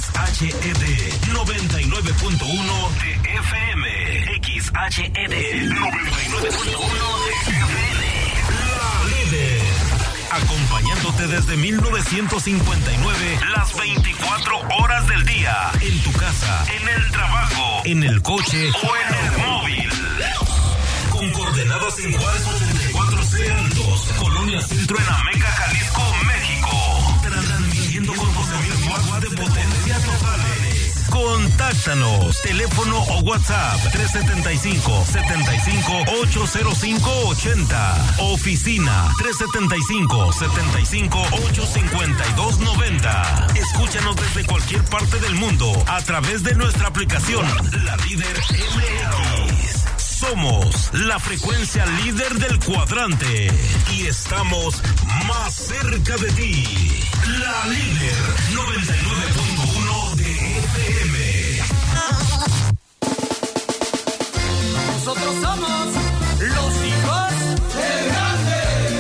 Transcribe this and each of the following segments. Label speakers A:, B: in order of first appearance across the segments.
A: XHED 99.1 de FM. XHED 99.1 de FM. La líder. Acompañándote desde 1959, las 24 horas del día. En tu casa, en el trabajo, en el coche o en el móvil. Con coordenadas en Juárez 8402, Colonia Centro en Ameca, Jalisco, México. Transmitiendo con 12.000 watts de potencia totales. Contáctanos, teléfono o WhatsApp 375-75-805-80. Oficina 375-75-852-90. Escúchanos desde cualquier parte del mundo a través de nuestra aplicación, La Líder MX. Somos la frecuencia líder del cuadrante y estamos más cerca de ti. La Líder 99.1 de FM.
B: Nosotros somos los hijos del grande.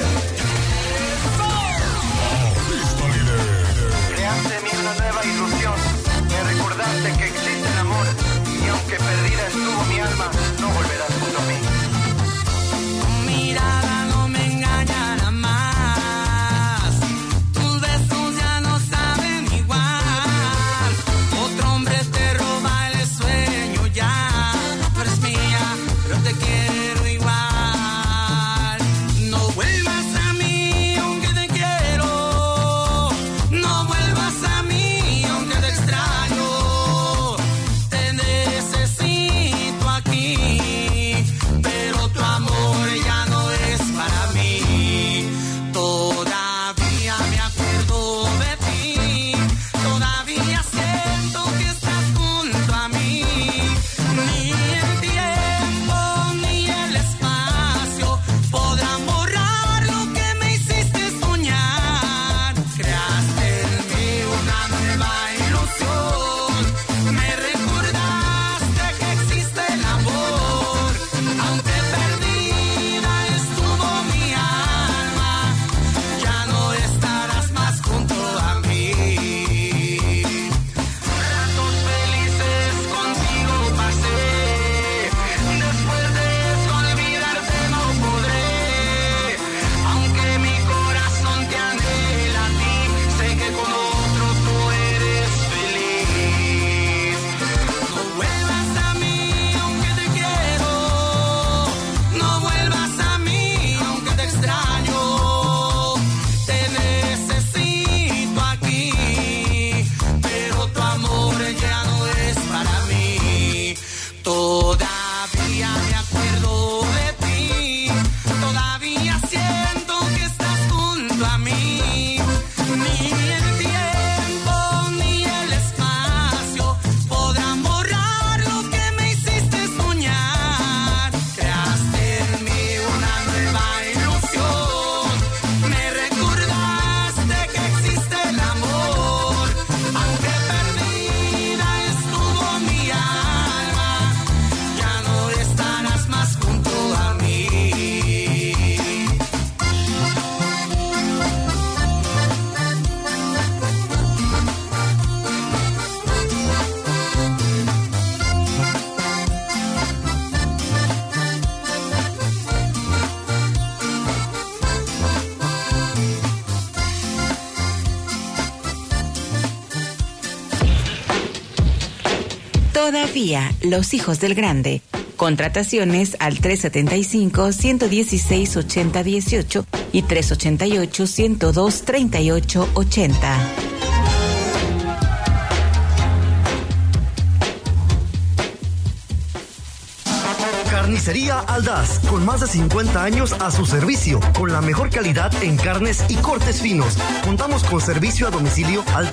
C: Creaste en mí una nueva ilusión. Me recordaste que existe el amor y aunque perdida estuvo mi alma, no volverás junto a mí.
B: Tu mirada no me engañará más. Tus besos ya no saben igual. Otro hombre te roba el sueño ya. Tú eres mía, pero te quiero igual. No vuelvas a mí aunque te quiero. No vuelvas a mí aunque te extraño. Te necesito aquí, pero tu amor ya no es para mí. Todavía me acuerdo de ti. Todavía siento que estás junto a mí. Ni el tiempo ni el espacio podrán borrar lo que me hiciste soñar. Creaste en mí una nueva ilusión. Me recordaste que existe el amor. Aunque perdida estuvo mi alma, ya no estarás más junto a mí. Ratos felices contigo pasé. Después de eso olvidarte no podré. Aunque mi corazón te anhela a ti, sé que con otro tú eres feliz. No vuelvas a mí aunque te quiero. No vuelvas a mí aunque te extraño. Te necesito aquí, pero tu amor ya no es para mí. Todavía me acuerdo de ti. Todavía siento que estás junto a mí. Ni el tiempo ni el espacio podrán borrar lo que me hiciste soñar. Creaste en mí una nueva ilusión. Me recordaste que existe el amor. Aunque perdida estuvo mi alma, ya no estarás más junto a mí.
D: Todavía, los hijos del grande. Contrataciones al 375-116-8018 y 388-102-3880.
E: Carnicería Aldaz, con más de 50 años a su servicio, con la mejor calidad en carnes y cortes finos. Contamos con servicio a domicilio al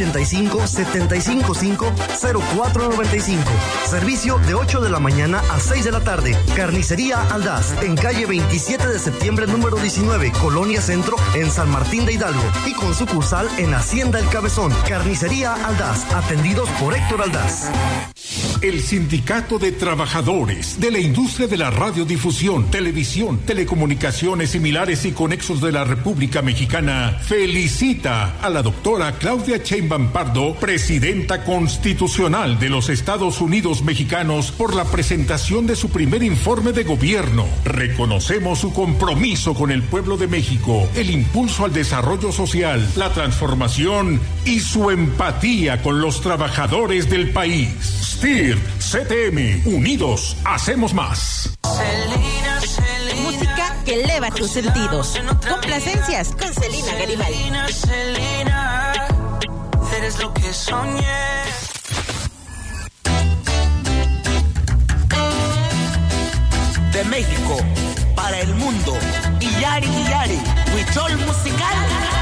E: 385-755-0495. Servicio de 8 de la mañana a 6 de la tarde. Carnicería Aldaz, en calle 27 de septiembre, número 19, Colonia Centro, en San Martín de Hidalgo. Y con sucursal en Hacienda El Cabezón. Carnicería Aldaz, atendidos por Héctor Aldaz.
F: el Sindicato de Trabajadores de la Industria de la Radiodifusión, Televisión, Telecomunicaciones Similares y Conexos de la República Mexicana felicita a la doctora Claudia Sheinbaum Pardo, presidenta constitucional de los Estados Unidos mexicanos, por la presentación de su primer informe de gobierno. Reconocemos su compromiso con el pueblo de México, el impulso al desarrollo social, la transformación y su empatía con los trabajadores del país. STIR, CTM, unidos, hacemos más.
G: Música que eleva tus sentidos. Complacencias con Celina Garibaldi.
B: Celina, eres lo que soñé.
H: De México para el mundo, Iyari, Huichol musical.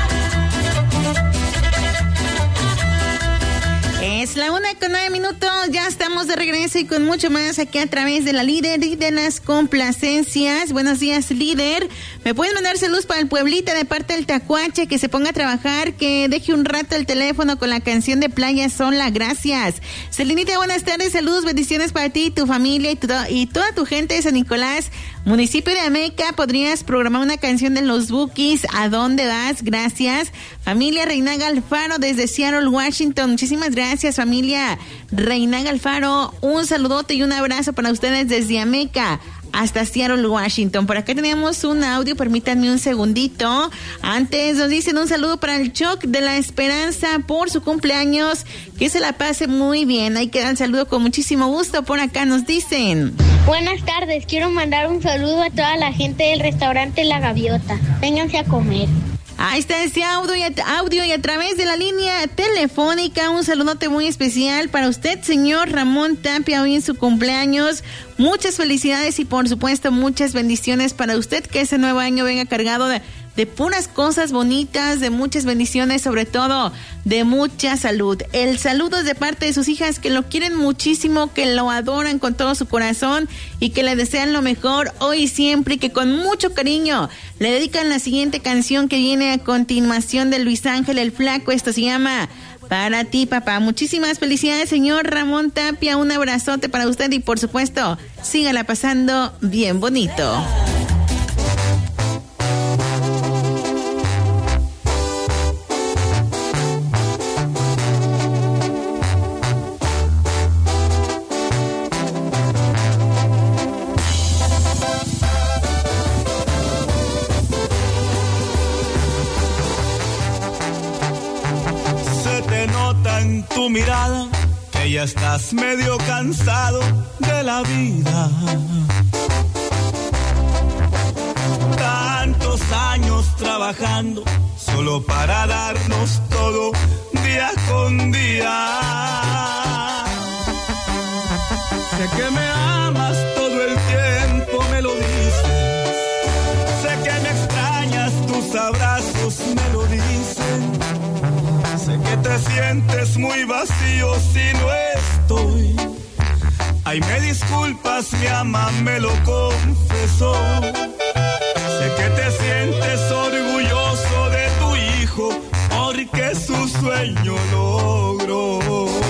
I: Es la 1:09, ya estamos de regreso y con mucho más aquí a través de la líder y de las complacencias. Buenos días, líder. Me pueden mandar saludos para el pueblito de parte del Tacuache, que se ponga a trabajar, que deje un rato el teléfono con la canción de Playa Sola, gracias. Celinita, buenas tardes, saludos, bendiciones para ti, tu familia y toda tu gente de San Nicolás, municipio de Ameca. Podrías programar una canción de los Bukis, ¿a dónde vas? Gracias. Familia Reinaga Alfaro desde Seattle, Washington, muchísimas gracias, familia Reinaga Alfaro. Un saludote y un abrazo para ustedes desde Ameca hasta Seattle, Washington. Por acá tenemos un audio, permítanme un segundito. Antes nos dicen un saludo para el Choc de la Esperanza por su cumpleaños, que se la pase muy bien. Ahí queda el saludo con muchísimo gusto. Por acá nos dicen:
J: buenas tardes, quiero mandar un saludo a toda la gente del restaurante La Gaviota. Vénganse a comer.
I: Ahí está ese audio y a través de la línea telefónica un saludote muy especial para usted, señor Ramón Tapia, hoy en su cumpleaños. Muchas felicidades y por supuesto muchas bendiciones para usted, que ese nuevo año venga cargado de puras cosas bonitas, de muchas bendiciones, sobre todo de mucha salud. El saludo es de parte de sus hijas, que lo quieren muchísimo, que lo adoran con todo su corazón y que le desean lo mejor hoy y siempre, y que con mucho cariño le dedican la siguiente canción que viene a continuación de Luis Ángel el Flaco. Esto se llama Para ti, papá. Muchísimas felicidades, señor Ramón Tapia, un abrazote para usted y por supuesto sígala pasando bien bonito.
K: Tu mirada, que ya estás medio cansado de la vida. Tantos años trabajando solo para darnos todo día con día. Sé que me amas todo el tiempo, me lo dices. Sé que me extrañas, tus abrazos me lo dicen. Sé que te sientes muy vacío si no estoy. Ay, me disculpas, mi ama me lo confesó. Sé que te sientes orgulloso de tu hijo porque su sueño logró.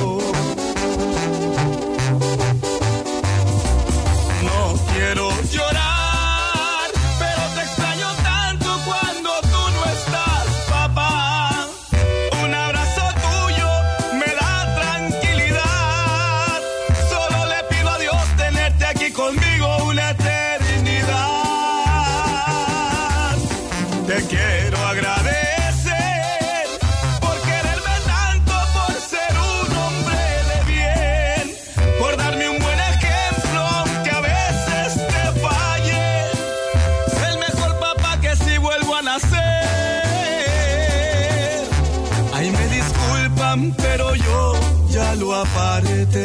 K: No quiero llorar, quiero agradecer por quererme tanto, por ser un hombre de bien, por darme un buen ejemplo aunque a veces te falle. El mejor papá que si vuelvo a nacer. Ay, me disculpan, pero yo ya lo aparté.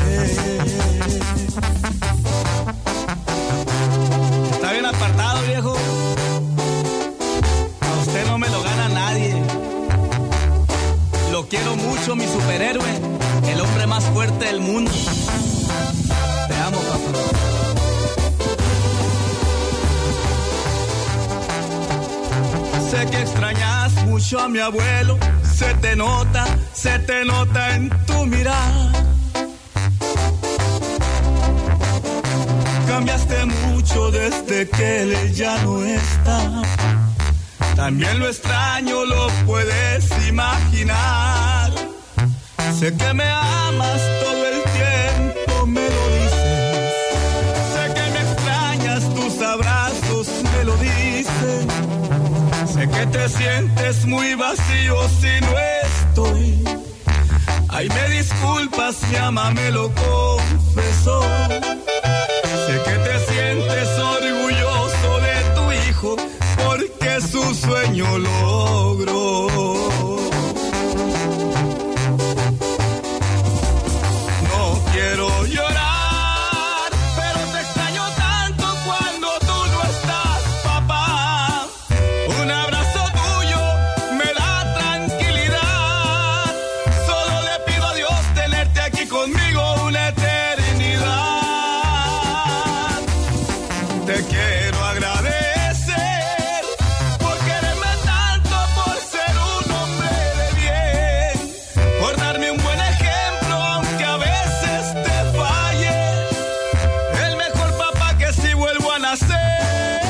K: Está bien apartado, viejo. No me lo gana nadie. Lo quiero mucho, mi superhéroe, el hombre más fuerte del mundo. Te amo, papá. Sé que extrañas mucho a mi abuelo, se te nota en tu mirada. cambiaste mucho desde que él ya no está. También lo extraño, lo puedes imaginar. Sé que me amas todo el tiempo, me lo dices. Sé que me extrañas, tus abrazos me lo dicen. Sé que te sientes muy vacío si no estoy. Ay, me disculpas, mi mamá me lo confesó. Sé que te sientes orgulloso de tu hijo porque su sueño logró. No quiero llorar, pero te extraño tanto cuando tú no estás, papá. Un abrazo tuyo me da tranquilidad. Solo le pido a Dios tenerte aquí conmigo una eternidad. Te quiero agradecer por quererme tanto, por ser un hombre de bien, por darme un buen ejemplo aunque a veces te falle. El mejor papá que si vuelvo a nacer.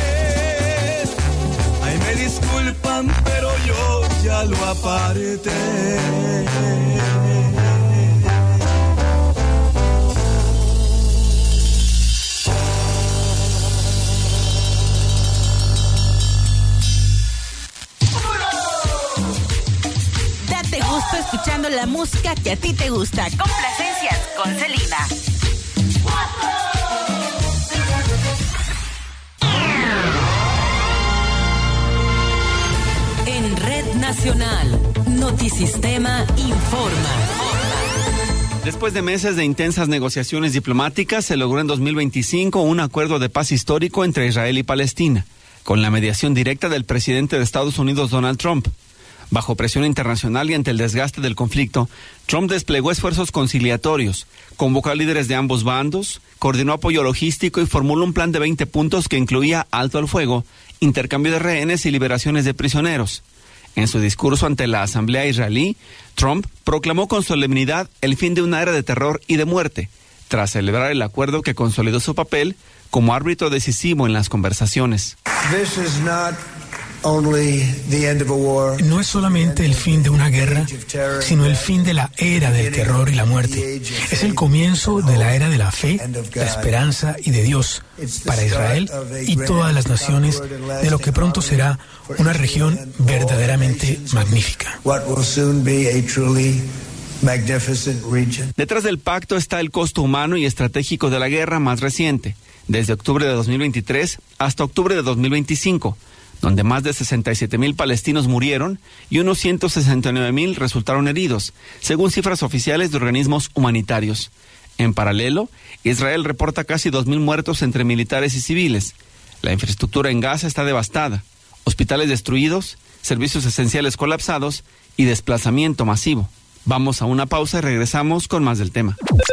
K: Ay, me disculpan, pero yo ya lo aparté.
G: Date gusto escuchando la música que a ti te gusta. Complacencias con Celina. En Red Nacional, Notisistema informa.
L: Después de meses de intensas negociaciones diplomáticas, se logró en 2025 un acuerdo de paz histórico entre Israel y Palestina, con la mediación directa del presidente de Estados Unidos, Donald Trump. Bajo presión internacional y ante el desgaste del conflicto, Trump desplegó esfuerzos conciliatorios, convocó a líderes de ambos bandos, coordinó apoyo logístico y formuló un plan de 20 puntos que incluía alto al fuego, intercambio de rehenes y liberaciones de prisioneros. En su discurso ante la Asamblea israelí, Trump proclamó con solemnidad el fin de una era de terror y de muerte, tras celebrar el acuerdo que consolidó su papel como árbitro decisivo en las conversaciones.
M: No es solamente el fin de una guerra, sino el fin de la era del terror y la muerte. Es el comienzo de la era de la fe, la esperanza y de Dios para Israel y todas las naciones, de lo que pronto será una región verdaderamente magnífica.
L: Detrás del pacto está el costo humano y estratégico de la guerra más reciente, desde octubre de 2023 hasta octubre de 2025, donde más de 67,000 palestinos murieron y unos 169,000 resultaron heridos, según cifras oficiales de organismos humanitarios. En paralelo, Israel reporta casi 2,000 muertos entre militares y civiles. La infraestructura en Gaza está devastada, hospitales destruidos, servicios esenciales colapsados y desplazamiento masivo. Vamos a una pausa y regresamos con más del tema.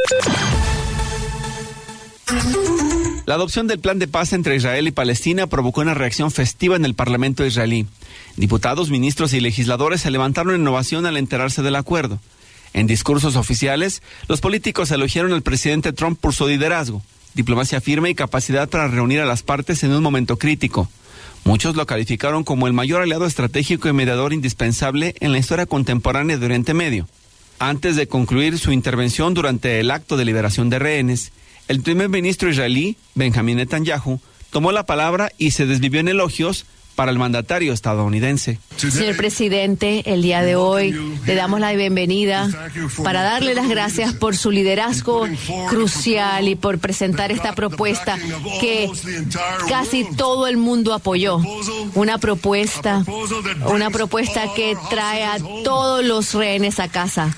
L: La adopción del plan de paz entre Israel y Palestina provocó una reacción festiva en el Parlamento israelí. Diputados, ministros y legisladores se levantaron en ovación al enterarse del acuerdo. En discursos oficiales, los políticos elogiaron al presidente Trump por su liderazgo, diplomacia firme y capacidad para reunir a las partes en un momento crítico. Muchos lo calificaron como el mayor aliado estratégico y mediador indispensable en la historia contemporánea de Oriente Medio. Antes de concluir su intervención durante el acto de liberación de rehenes, el primer ministro israelí, Benjamín Netanyahu, tomó la palabra y se desvivió en elogios para el mandatario estadounidense.
N: Señor presidente, el día de hoy le damos la bienvenida para darle las gracias por su liderazgo crucial y por presentar esta propuesta que casi todo el mundo apoyó. Una propuesta que trae a todos los rehenes a casa.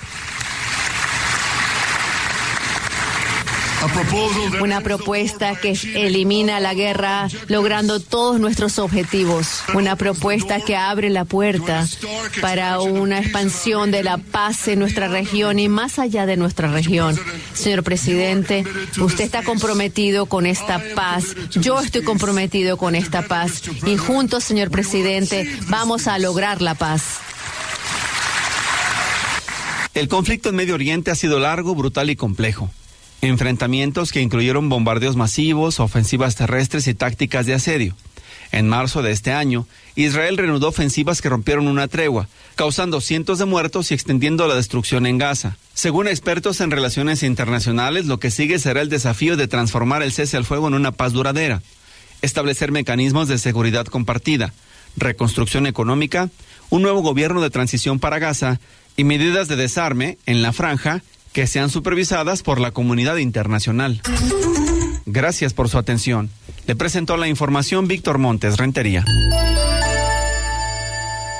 N: Una propuesta que elimina la guerra logrando todos nuestros objetivos. Una propuesta que abre la puerta para una expansión de la paz en nuestra región y más allá de nuestra región. Señor presidente, usted está comprometido con esta paz. Yo estoy comprometido con esta paz. Y juntos, señor presidente, vamos a lograr la paz.
L: El conflicto en Medio Oriente ha sido largo, brutal y complejo. Enfrentamientos que incluyeron bombardeos masivos, ofensivas terrestres y tácticas de asedio. En marzo de este año, Israel reanudó ofensivas que rompieron una tregua, causando cientos de muertos y extendiendo la destrucción en Gaza. Según expertos en relaciones internacionales, lo que sigue será el desafío de transformar el cese al fuego en una paz duradera, establecer mecanismos de seguridad compartida, reconstrucción económica, un nuevo gobierno de transición para Gaza y medidas de desarme en la franja que sean supervisadas por la comunidad internacional. Gracias por su atención. Le presentó la información Víctor Montes, Rentería.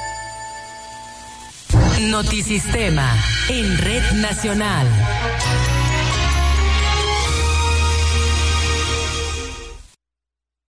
O: Notisistema en Red Nacional.